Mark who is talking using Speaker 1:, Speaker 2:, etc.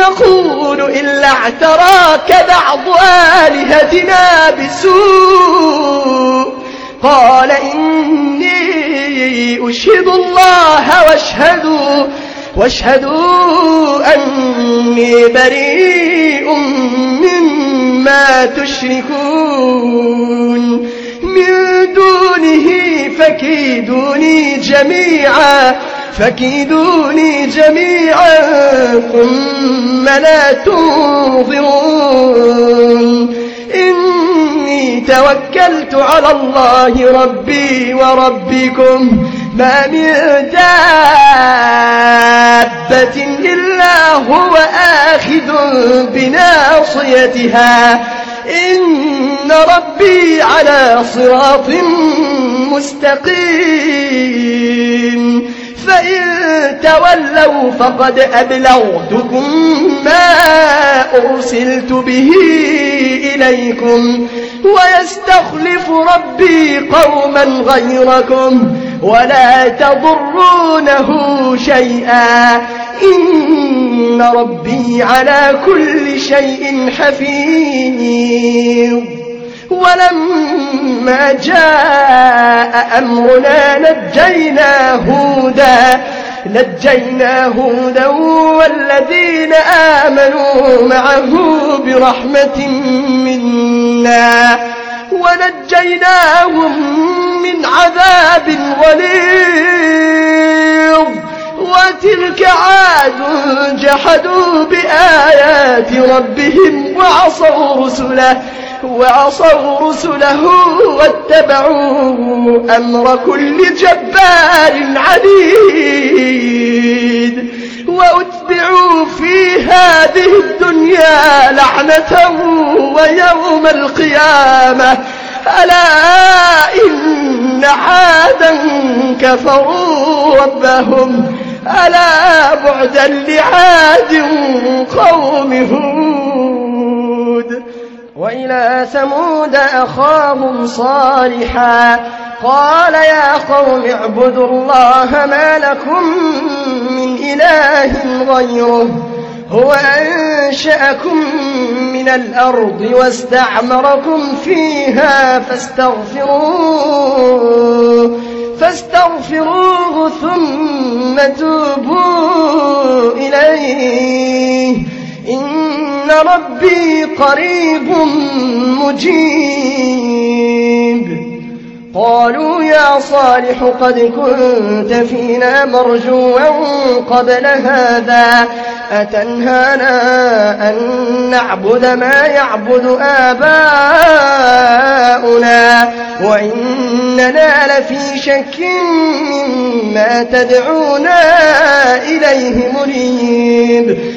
Speaker 1: نقول إلا اعتراك بعض آلهتنا بسوء قال إني أشهد الله واشهدوا أني بريء مما تشركون من دونه فكيدوني جميعا ثم لا تنظرون إني توكلت على الله ربي وربكم ما من دابة إلا هو آخذ بناصيتها إن ربي على صراط مستقيم فإن تولوا فقد أبلغتكم ما أرسلت به إليكم ويستخلف ربي قوما غيركم ولا تضرونه شيئا إن ربي على كل شيء حفيظ ولما جاء أمرنا نجينا هودا والذين آمنوا معه برحمة منا ونجيناهم من عذاب غليظ وتلك عاد جحدوا بآيات ربهم وعصوا رسله واتبعوا أمر كل جبار عنيد وأتبعوا في هذه الدنيا لعنة ويوم القيامة ألا إن عادا كفروا ربهم ألا بعدا لعاد قوم هود وإلى ثمود أخاهم صالحا قال يا قوم اعبدوا الله ما لكم من إله غيره هو أنشأكم من الأرض واستعمركم فيها فاستغفروه ثم توبوا إليه إن ربي قريب مجيب قالوا يا صالح قد كنت فينا مرجوا قبل هذا أتنهانا أن نعبد ما يعبد آباؤنا وإننا لفي شك مما تدعونا إليه مريب